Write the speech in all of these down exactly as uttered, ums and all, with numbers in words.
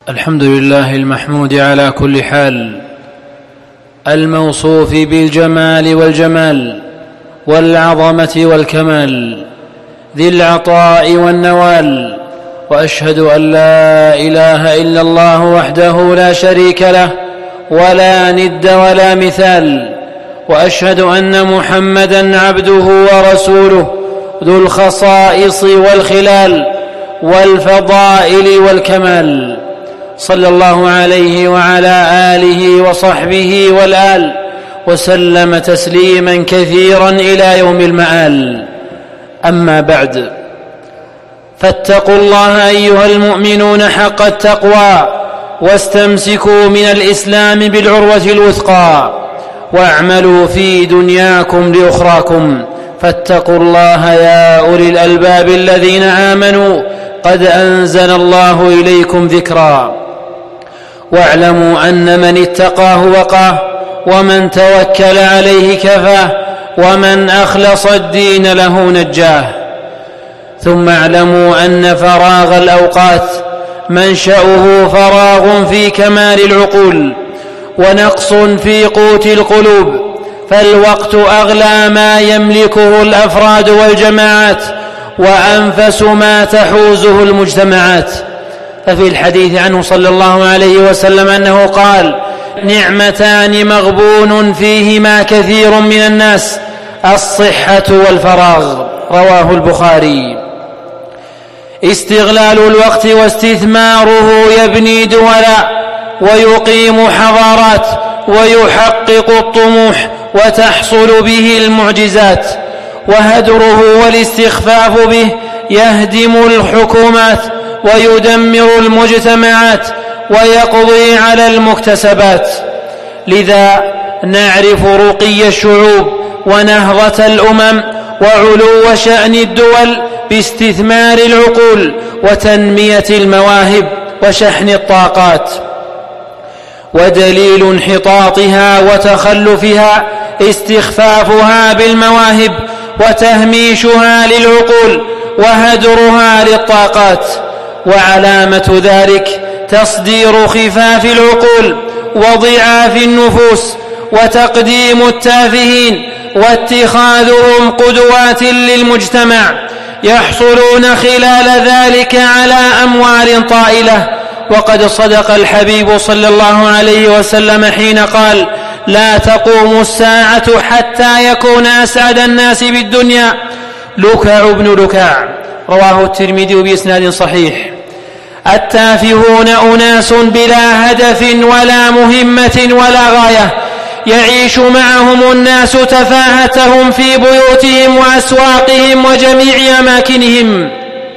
الحمد لله المحمود على كل حال، الموصوف بالجمال والجمال والعظمة والكمال، ذي العطاء والنوال. وأشهد أن لا إله إلا الله وحده لا شريك له ولا ند ولا مثال، وأشهد أن محمدًا عبده ورسوله ذو الخصائص والخلال والفضائل والكمال، صلى الله عليه وعلى آله وصحبه والآل، وسلم تسليما كثيرا إلى يوم المآل. أما بعد، فاتقوا الله أيها المؤمنون حق التقوى، واستمسكوا من الإسلام بالعروة الوثقى، واعملوا في دنياكم لأخراكم، فاتقوا الله يا أولي الألباب الذين آمنوا، قد أنزل الله إليكم ذكرا. واعلموا أن من اتقاه وقاه، ومن توكل عليه كفاه، ومن أخلص الدين له نجاه. ثم اعلموا أن فراغ الأوقات منشأه فراغ في كمال العقول، ونقص في قوت القلوب، فالوقت أغلى ما يملكه الأفراد والجماعات، وأنفس ما تحوزه المجتمعات. ففي الحديث عنه صلى الله عليه وسلم أنه قال: نعمتان مغبون فيهما كثير من الناس، الصحة والفراغ. رواه البخاري. استغلال الوقت واستثماره يبني دولا، ويقيم حضارات، ويحقق الطموح، وتحصل به المعجزات. وهدره والاستخفاف به يهدم الحكومات، ويدمر المجتمعات، ويقضي على المكتسبات. لذا نعرف رقي الشعوب ونهضة الأمم وعلو شأن الدول باستثمار العقول وتنمية المواهب وشحن الطاقات. ودليل انحطاطها وتخلفها استخفافها بالمواهب، وتهميشها للعقول، وهدرها للطاقات. وعلامة ذلك تصدير خفاف العقول وضعاف النفوس، وتقديم التافهين، واتخاذهم قدوات للمجتمع، يحصلون خلال ذلك على أموال طائلة. وقد صدق الحبيب صلى الله عليه وسلم حين قال: لا تقوم الساعة حتى يكون أسعد الناس بالدنيا لكع بن لكاع. رواه الترمذي بإسناد صحيح. التافهون أناس بلا هدف ولا مهمة ولا غاية، يعيش معهم الناس تفاهتهم في بيوتهم وأسواقهم وجميع أماكنهم.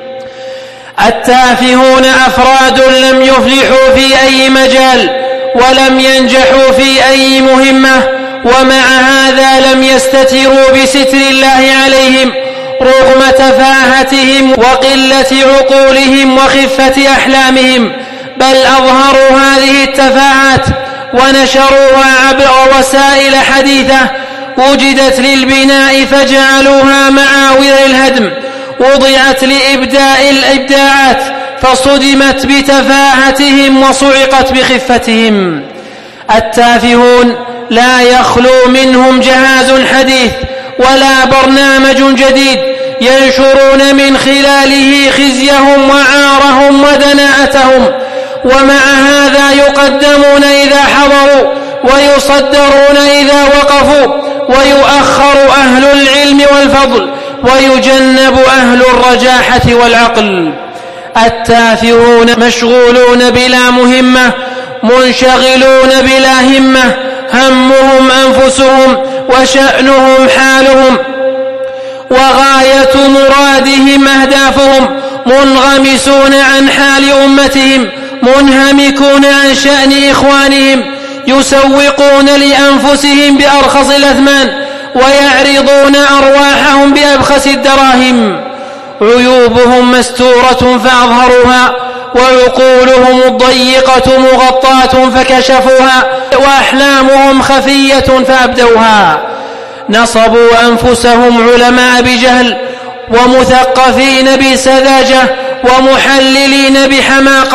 التافهون أفراد لم يفلحوا في أي مجال، ولم ينجحوا في أي مهمة، ومع هذا لم يستتروا بستر الله عليهم رغم تفاهتهم وقلة عقولهم وخفة أحلامهم، بل أظهروا هذه التفاهات ونشروها عبر وسائل حديثة وجدت للبناء فجعلوها معاول الهدم، وضعت لإبداء الإبداعات فصدمت بتفاهتهم وصعقت بخفتهم. التافهون لا يخلو منهم جهاز حديث ولا برنامج جديد ينشرون من خلاله خزيهم وعارهم ودناءتهم، ومع هذا يقدمون إذا حضروا، ويصدرون إذا وقفوا، ويؤخر أهل العلم والفضل، ويجنب أهل الرجاحة والعقل. التافهون مشغولون بلا مهمة، منشغلون بلا همة، همهم أنفسهم، وشأنهم حالهم، وغاية مرادهم أهدافهم، منغمسون عن حال أمتهم، منهمكون عن شأن إخوانهم، يسوقون لأنفسهم بأرخص الأثمان، ويعرضون أرواحهم بأبخس الدراهم. عيوبهم مستورة فأظهروها، وعقولهم الضيقة مغطاة فكشفوها، وأحلامهم خفية فأبدوها. نصبوا أنفسهم علماء بجهل، ومثقفين بسذاجة، ومحللين بحماقة،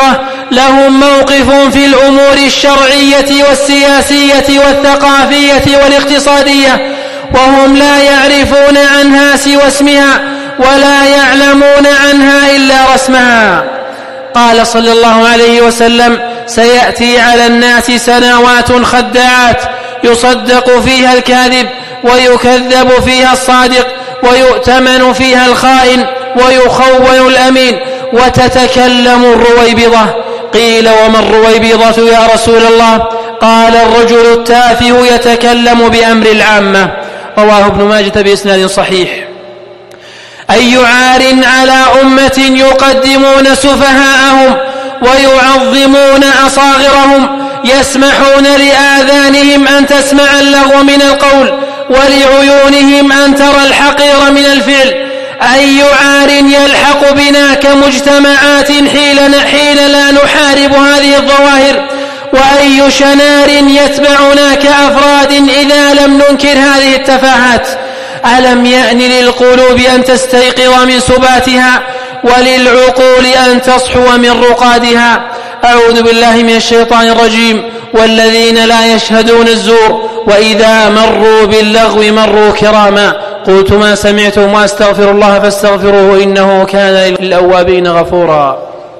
لهم موقف في الأمور الشرعية والسياسية والثقافية والاقتصادية، وهم لا يعرفون عنها سوى اسمها ولا يعلمون عنها إلا رسمها. قال صلى الله عليه وسلم: سيأتي على الناس سنوات خداعات يصدق فيها الكاذب ويكذب فيها الصادق ويؤتمن فيها الخائن ويخون الأمين وتتكلم الرويبضة. قيل: وما الرويبضة يا رسول الله؟ قال: الرجل التافه يتكلم بأمر العامة. رواه ابن ماجة بإسناد صحيح. أي عار على أمة يقدمون سفهاءهم ويعظمون أصاغرهم، يسمحون لآذانهم أن تسمع اللغو من القول ولعيونهم أن ترى الحقير من الفعل. أي عار يلحق بنا كمجتمعات حين لا نحارب هذه الظواهر، وأي شنار يتبعنا كأفراد إذا لم ننكر هذه التفاهات. ألم يأن للقلوب أن تستيقظ من سباتها وللعقول أن تصحو من رقادها؟ أعوذ بالله من الشيطان الرجيم. والذين لا يشهدون الزور وإذا مروا باللغو مروا كراما. قلت ما سمعتم وأستغفر الله فاستغفروه إنه كان للأوابين غفورا.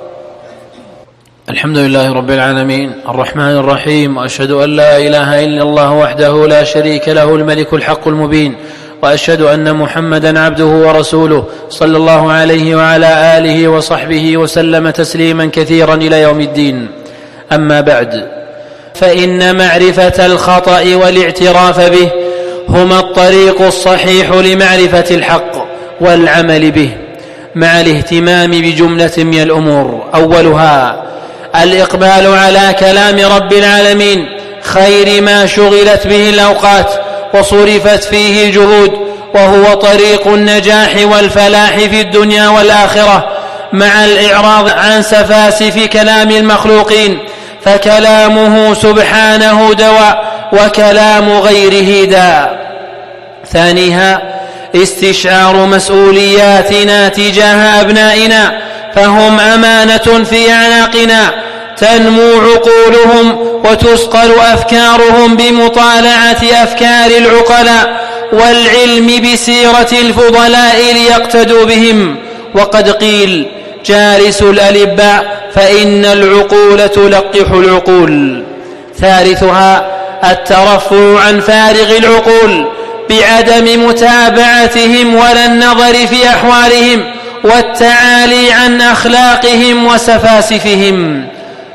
الحمد لله رب العالمين الرحمن الرحيم، وأشهد أن لا إله إلا الله وحده لا شريك له الملك الحق المبين، وأشهد أن محمدا عبده ورسوله صلى الله عليه وعلى آله وصحبه وسلم تسليما كثيرا إلى يوم الدين. أما بعد، فإن معرفة الخطأ والاعتراف به هما الطريق الصحيح لمعرفة الحق والعمل به، مع الاهتمام بجملة من الأمور. أولها الإقبال على كلام رب العالمين خير ما شغلت به الأوقات وصرفت فيه الجهود، وهو طريق النجاح والفلاح في الدنيا والآخرة، مع الإعراض عن سفاسف كلام المخلوقين، فكلامه سبحانه دواء وكلام غيره داء. ثانيها استشعار مسؤولياتنا تجاه أبنائنا، فهم أمانة في أعناقنا، تنمو عقولهم وتسقل أفكارهم بمطالعة أفكار العقلاء والعلم بسيرة الفضلاء ليقتدوا بهم. وقد قيل: جالس الألباء فإن العقول تلقح العقول. ثالثها الترفع عن فارغ العقول بعدم متابعتهم ولا النظر في أحوالهم والتعالي عن أخلاقهم وسفاسفهم.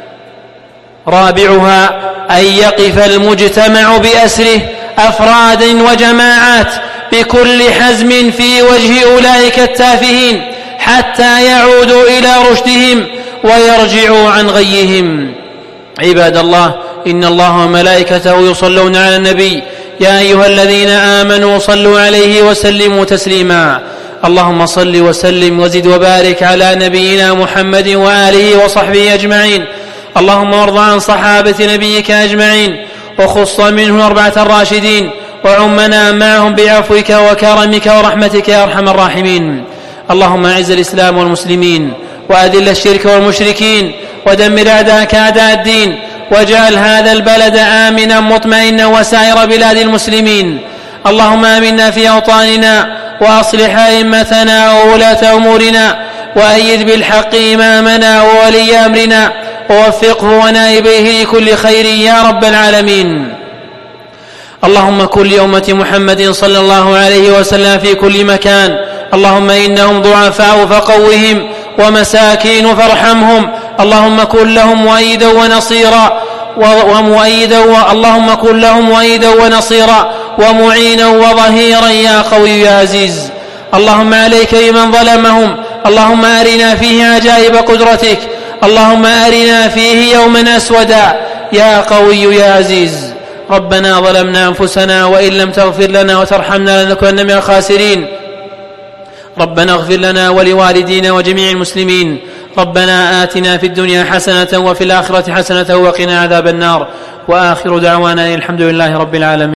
رابعها أن يقف المجتمع بأسره أفراد وجماعات بكل حزم في وجه أولئك التافهين حتى يعودوا إلى رشدهم ويرجعوا عن غيهم. عباد الله، إن الله وملائكته يصلون على النبي، يا أيها الذين آمنوا صلوا عليه وسلموا تسليما. اللهم صل وسلم وزد وبارك على نبينا محمد وآله وصحبه أجمعين. اللهم وارض عن صحابة نبيك أجمعين، وخص منهم أربعة الراشدين، وعمنا معهم بعفوك وكرمك ورحمتك يا أرحم الراحمين. اللهم أعز الإسلام والمسلمين، وأذل الشرك والمشركين، ودمر أعداءك أعداء الدين، واجعل هذا البلد آمنا مطمئنا وسائر بلاد المسلمين. اللهم آمنا في أوطاننا، وأصلح أئمتنا وولاة أمورنا، وأيد بالحق إمامنا وولي أمرنا، ووفقه ونائبيه لكل خير يا رب العالمين. اللهم كن لأمة محمد صلى الله عليه وسلم في كل مكان. اللهم إنهم ضعفاء فقوهم، ومساكين فارحمهم. اللهم كن لهم مؤيدا ونصيرا ومؤيدا اللهم كن لهم مؤيدا ونصيرا ومعينا وظهيرا يا قوي يا عزيز. اللهم عليك بمن ظلمهم. اللهم أرنا فيه عجائب قدرتك. اللهم أرنا فيه يوما أسودا يا قوي يا عزيز. ربنا ظلمنا أنفسنا وإن لم تغفر لنا وترحمنا لنكونن من الخاسرين. ربنا اغفر لنا ولوالدينا وجميع المسلمين. ربنا آتنا في الدنيا حسنة وفي الآخرة حسنة وقنا عذاب النار. وآخر دعوانا الحمد لله رب العالمين.